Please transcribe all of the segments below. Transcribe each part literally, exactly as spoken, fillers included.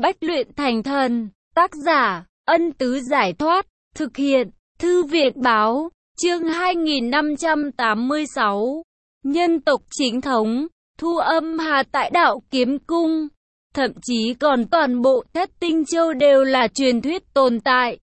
Bách luyện thành thần. Tác giả, Ân Tứ Giải Thoát. Thực hiện, Thư Việt Báo. Chương hai nghìn năm trăm tám mươi sáu. Nhân tộc chính thống. Thu Âm Hà tại Đạo Kiếm Cung. Thậm chí còn toàn bộ Thất Tinh Châu đều là truyền thuyết tồn tại.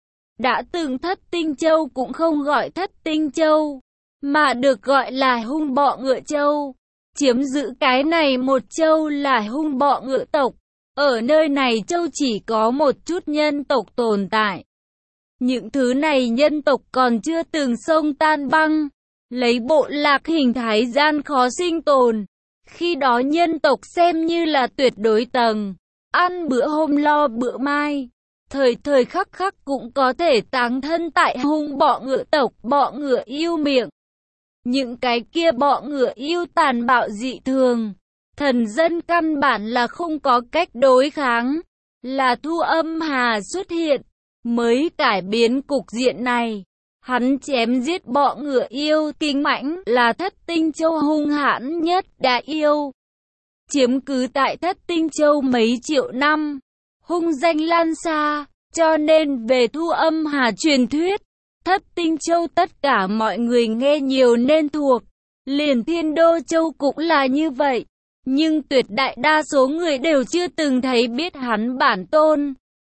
Đã từng Thất Tinh Châu cũng không gọi Thất Tinh Châu, mà được gọi là Hung Bọ Ngựa Châu. Chiếm giữ cái này một châu là Hung Bọ Ngựa tộc. Ở nơi này châu chỉ có một chút nhân tộc tồn tại. Những thứ này nhân tộc còn chưa từng xông tan băng, lấy bộ lạc hình thái gian khó sinh tồn. Khi đó nhân tộc xem như là tuyệt đối tầng, ăn bữa hôm lo bữa mai, thời thời khắc khắc cũng có thể táng thân tại Hung Bọ Ngựa tộc. Bọ ngựa yêu miệng, những cái kia bọ ngựa yêu tàn bạo dị thường, thần dân căn bản là không có cách đối kháng. Là Thu Âm Hà xuất hiện mới cải biến cục diện này. Hắn chém giết bọ ngựa yêu kinh mãnh, là Thất Tinh Châu hung hãn nhất đã yêu, chiếm cứ tại Thất Tinh Châu mấy triệu năm, hung danh lan xa. Cho nên về Thu Âm Hà truyền thuyết, Thất Tinh Châu tất cả mọi người nghe nhiều nên thuộc. Liền Thiên Đô Châu cũng là như vậy, nhưng tuyệt đại đa số người đều chưa từng thấy biết hắn bản tôn.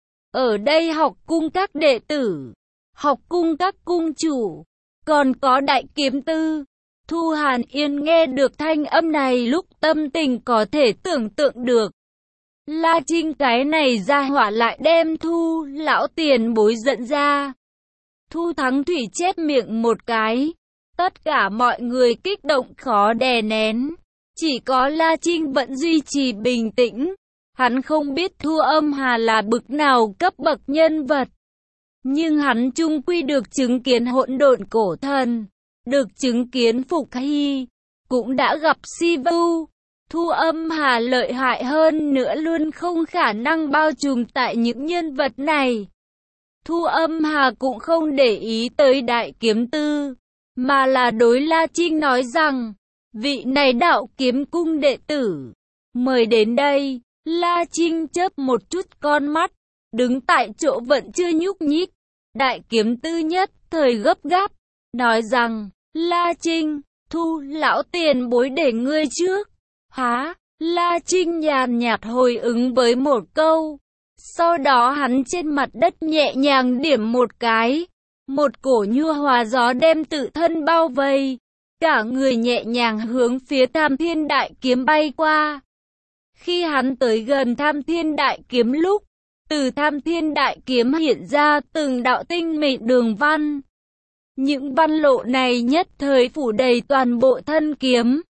Ở đây học cung các đệ tử, học cung các cung chủ, còn có Đại Kiếm Tư. Thu Hàn Yên nghe được thanh âm này lúc tâm tình có thể tưởng tượng được. La Trinh cái này ra hỏa lại đem Thu lão tiền bối giận ra. Thu Thắng Thủy chép miệng một cái. Tất cả mọi người kích động khó đè nén. Chỉ có La Trinh vẫn duy trì bình tĩnh. Hắn không biết Thu Âm Hà là bực nào cấp bậc nhân vật, nhưng hắn chung quy được chứng kiến hỗn độn cổ thần, được chứng kiến Phục Hy, cũng đã gặp Si Vu. Thu Âm Hà lợi hại hơn nữa luôn không khả năng bao trùm tại những nhân vật này. Thu Âm Hà cũng không để ý tới Đại Kiếm Tư, mà là đối La Trinh nói rằng, vị này Đạo Kiếm Cung đệ tử, mời đến đây. La Trinh chớp một chút con mắt, đứng tại chỗ vẫn chưa nhúc nhích. Đại Kiếm Tư nhất thời gấp gáp, nói rằng, La Trinh, Thu lão tiền bối để ngươi trước. Há, La Trinh nhàn nhạt hồi ứng với một câu. Sau đó hắn trên mặt đất nhẹ nhàng điểm một cái. Một cổ nhu hòa gió đem tự thân bao vây. Cả người nhẹ nhàng hướng phía Tham Thiên Đại Kiếm bay qua. Khi hắn tới gần Tham Thiên Đại Kiếm lúc, từ Tham Thiên Đại Kiếm hiện ra từng đạo tinh mịn đường văn. Những văn lộ này nhất thời phủ đầy toàn bộ thân kiếm.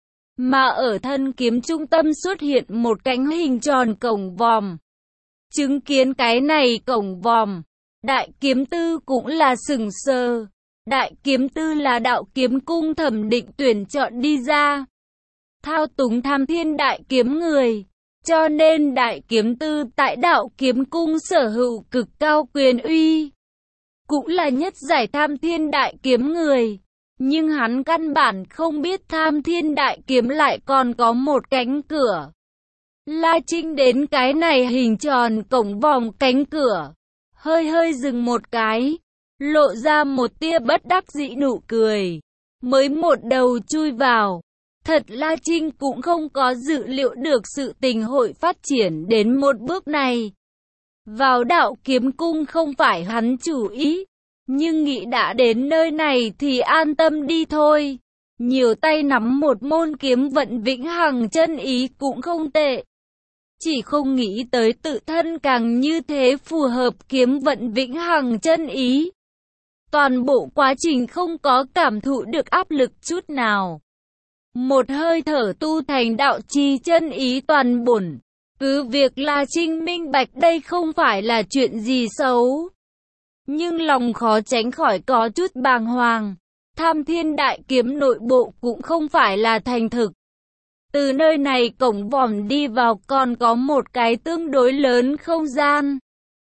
Mà ở thân kiếm trung tâm xuất hiện một cánh hình tròn cổng vòm. Chứng kiến cái này cổng vòm, Đại Kiếm Tư cũng là sừng sờ. Đại Kiếm Tư là Đạo Kiếm Cung thẩm định tuyển chọn đi ra, thao túng Tham Thiên Đại Kiếm người, cho nên Đại Kiếm Tư tại Đạo Kiếm Cung sở hữu cực cao quyền uy, cũng là nhất giải Tham Thiên Đại Kiếm người. Nhưng hắn căn bản không biết Tham Thiên Đại Kiếm lại còn có một cánh cửa. La Trinh đến cái này hình tròn cổng vòm cánh cửa, hơi hơi dừng một cái, lộ ra một tia bất đắc dĩ nụ cười, mới một đầu chui vào. Thật La Trinh cũng không có dự liệu được sự tình hội phát triển đến một bước này. Vào Đạo Kiếm Cung không phải hắn chủ ý, nhưng nghĩ đã đến nơi này thì an tâm đi thôi. Nhiều tay nắm một môn kiếm vận vĩnh hằng chân ý cũng không tệ. Chỉ không nghĩ tới tự thân càng như thế phù hợp kiếm vận vĩnh hằng chân ý. Toàn bộ quá trình không có cảm thụ được áp lực chút nào. Một hơi thở tu thành đạo chi chân ý toàn bổn. Cứ việc La Trinh minh bạch đây không phải là chuyện gì xấu, nhưng lòng khó tránh khỏi có chút bàng hoàng. Tham Thiên Đại Kiếm nội bộ cũng không phải là thành thực. Từ nơi này cổng vòm đi vào còn có một cái tương đối lớn không gian.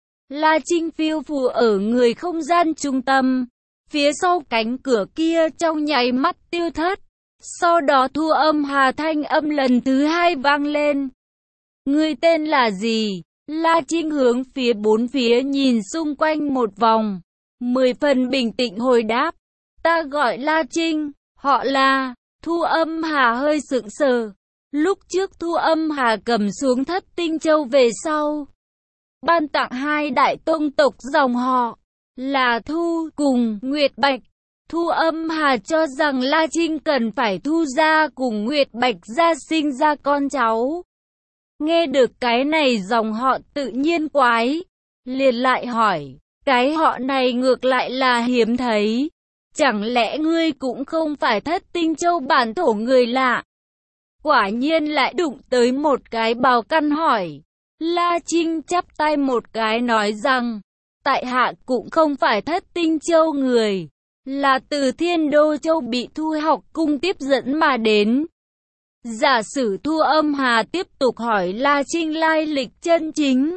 La Trinh phiêu phù ở người không gian trung tâm. Phía sau cánh cửa kia trong nháy mắt tiêu thất. Sau đó Thu Âm Hà thanh âm lần thứ hai vang lên. Ngươi tên là gì? La Trinh hướng phía bốn phía nhìn xung quanh một vòng, mười phần bình tĩnh hồi đáp. Ta gọi La Trinh, họ là. Thu Âm Hà hơi sững sờ. Lúc trước Thu Âm Hà cầm xuống Thất Tinh Châu về sau, ban tặng hai đại tông tộc dòng họ là Thu cùng Nguyệt Bạch. Thu Âm Hà cho rằng La Trinh cần phải Thu gia cùng Nguyệt Bạch gia sinh ra con cháu. Nghe được cái này dòng họ tự nhiên quái, liền lại hỏi, cái họ này ngược lại là hiếm thấy. Chẳng lẽ ngươi cũng không phải Thất Tinh Châu bản thổ người lạ? Quả nhiên lại đụng tới một cái bào căn hỏi. La Trinh chắp tay một cái nói rằng, tại hạ cũng không phải Thất Tinh Châu người, là từ Thiên Đô Châu bị Thu Học Cung tiếp dẫn mà đến. Giả sử Thu Âm Hà tiếp tục hỏi La Trinh lai lịch chân chính,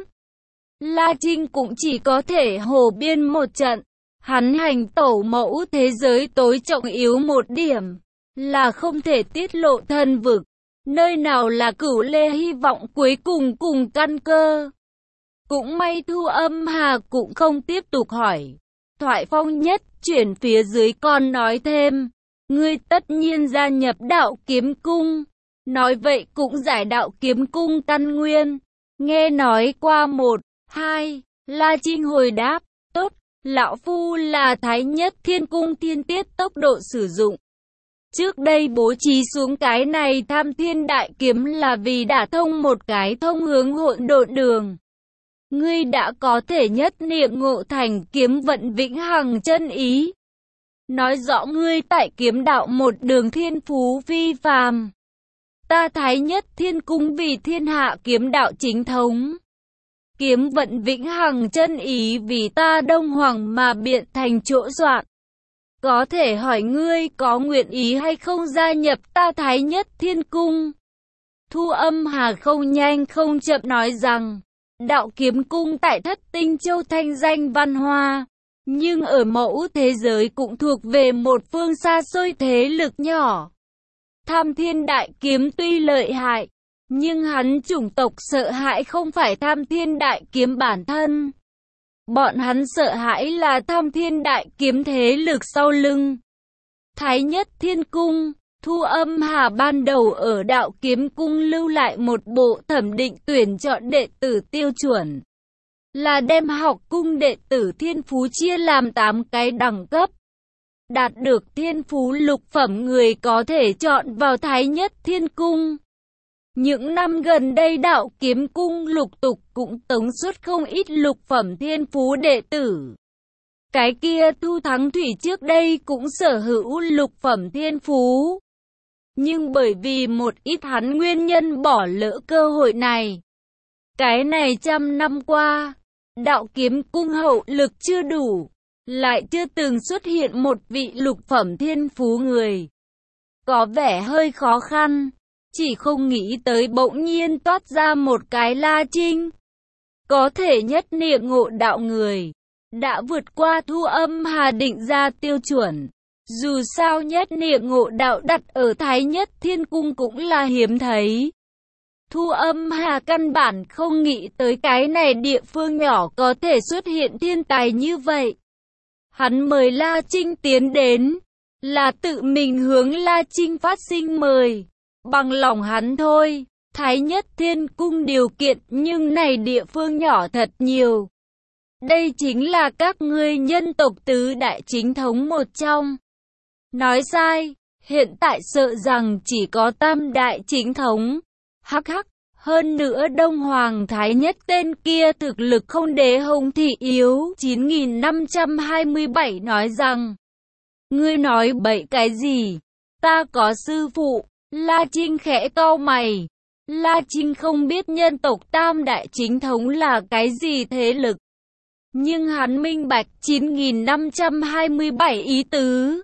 La Trinh cũng chỉ có thể hồ biên một trận. Hắn hành tẩu mẫu thế giới tối trọng yếu một điểm, là không thể tiết lộ thân vực. Nơi nào là Cửu Lê hy vọng cuối cùng cùng căn cơ. Cũng may Thu Âm Hà cũng không tiếp tục hỏi. Thoại phong nhất chuyển phía dưới còn nói thêm, ngươi tất nhiên gia nhập đạo kiếm cung. Nói vậy cũng giải đạo kiếm cung căn nguyên. Nghe nói qua một, hai, La Trinh hồi đáp, tốt, lão phu là Thái Nhất Thiên Cung thiên tiết tốc độ sử dụng. Trước đây bố trí xuống cái này Tham Thiên Đại Kiếm là vì đã thông một cái thông hướng hỗn độn đường. Ngươi đã có thể nhất niệm ngộ thành kiếm vận vĩnh hằng chân ý. Nói rõ ngươi tại kiếm đạo một đường thiên phú vi phàm. Ta Thái Nhất Thiên Cung vì thiên hạ kiếm đạo chính thống. Kiếm vận vĩnh hằng chân ý vì ta Đông Hoàng mà biện thành chỗ soạn. Có thể hỏi ngươi có nguyện ý hay không gia nhập ta Thái Nhất Thiên Cung? Thu Âm Hà không nhanh không chậm nói rằng, đạo kiếm cung tại Thất Tinh Châu thanh danh văn hoa, nhưng ở mẫu thế giới cũng thuộc về một phương xa xôi thế lực nhỏ. Tham Thiên Đại Kiếm tuy lợi hại, nhưng hắn chủng tộc sợ hãi không phải Tham Thiên Đại Kiếm bản thân. Bọn hắn sợ hãi là Tham Thiên Đại Kiếm thế lực sau lưng. Thái Nhất Thiên Cung, Thu Âm Hà ban đầu ở đạo kiếm cung lưu lại một bộ thẩm định tuyển chọn đệ tử tiêu chuẩn. Là đem học cung đệ tử thiên phú chia làm tám cái đẳng cấp. Đạt được thiên phú lục phẩm người có thể chọn vào Thái Nhất Thiên Cung. Những năm gần đây đạo kiếm cung lục tục cũng tống xuất không ít lục phẩm thiên phú đệ tử. Cái kia Thu Thắng Thủy trước đây cũng sở hữu lục phẩm thiên phú. Nhưng bởi vì một ít hắn nguyên nhân bỏ lỡ cơ hội này. Cái này trăm năm qua, đạo kiếm cung hậu lực chưa đủ, lại chưa từng xuất hiện một vị lục phẩm thiên phú người. Có vẻ hơi khó khăn. Chỉ không nghĩ tới bỗng nhiên toát ra một cái La Trinh. Có thể nhất niệm ngộ đạo người. Đã vượt qua Thu Âm Hà định ra tiêu chuẩn. Dù sao nhất niệm ngộ đạo đặt ở Thái Nhất Thiên Cung cũng là hiếm thấy. Thu Âm Hà căn bản không nghĩ tới cái này địa phương nhỏ có thể xuất hiện thiên tài như vậy. Hắn mời La Trinh tiến đến. Là tự mình hướng La Trinh phát sinh mời. Bằng lòng hắn thôi, Thái Nhất Thiên Cung điều kiện nhưng này địa phương nhỏ thật nhiều. Đây chính là các ngươi nhân tộc tứ đại chính thống một trong. Nói sai, hiện tại sợ rằng chỉ có tam đại chính thống. Hắc hắc, hơn nữa Đông Hoàng Thái Nhất tên kia thực lực không đế Hồng Thị yếu. chín nghìn năm trăm hai mươi bảy nói rằng, ngươi nói bậy cái gì, ta có sư phụ. La Trinh khẽ cau mày. La Trinh không biết nhân tộc tam đại chính thống là cái gì thế lực. Nhưng hắn minh bạch chín nghìn năm trăm hai mươi bảy ý tứ.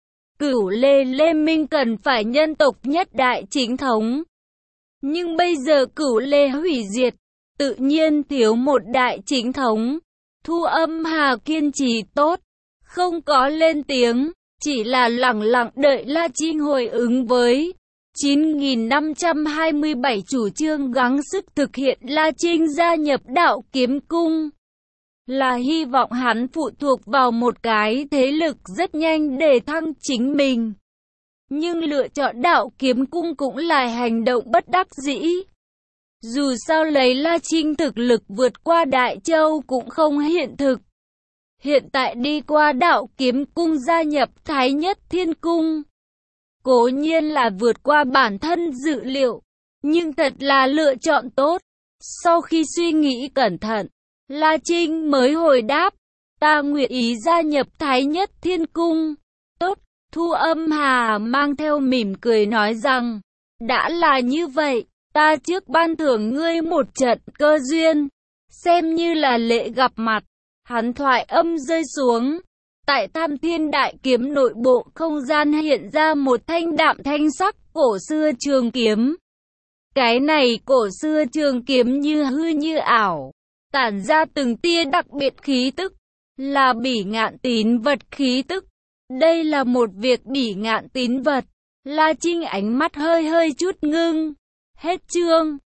Cửu Lê Lê Minh cần phải nhân tộc nhất đại chính thống. Nhưng bây giờ Cửu Lê hủy diệt, tự nhiên thiếu một đại chính thống. Thu Âm Hà kiên trì tốt, không có lên tiếng, chỉ là lặng lặng đợi La Trinh hồi ứng với. chín nghìn năm trăm hai mươi bảy chủ trương gắng sức thực hiện La Trinh gia nhập đạo kiếm cung, là hy vọng hắn phụ thuộc vào một cái thế lực rất nhanh để thăng chính mình. Nhưng lựa chọn đạo kiếm cung cũng là hành động bất đắc dĩ. Dù sao lấy La Trinh thực lực vượt qua Đại Châu cũng không hiện thực. Hiện tại đi qua đạo kiếm cung gia nhập Thái Nhất Thiên Cung, cố nhiên là vượt qua bản thân dự liệu, nhưng thật là lựa chọn tốt. Sau khi suy nghĩ cẩn thận, La Trinh mới hồi đáp, ta nguyện ý gia nhập Thái Nhất Thiên Cung. Tốt, Thu Âm Hà mang theo mỉm cười nói rằng, đã là như vậy, ta trước ban thưởng ngươi một trận cơ duyên, xem như là lễ gặp mặt. Hắn thoại âm rơi xuống, tại Tham Thiên Đại Kiếm nội bộ không gian hiện ra một thanh đạm thanh sắc cổ xưa trường kiếm. Cái này cổ xưa trường kiếm như hư như ảo, tản ra từng tia đặc biệt khí tức, là bỉ ngạn tín vật khí tức. Đây là một việc bỉ ngạn tín vật. La Trinh ánh mắt hơi hơi chút ngưng. Hết chương.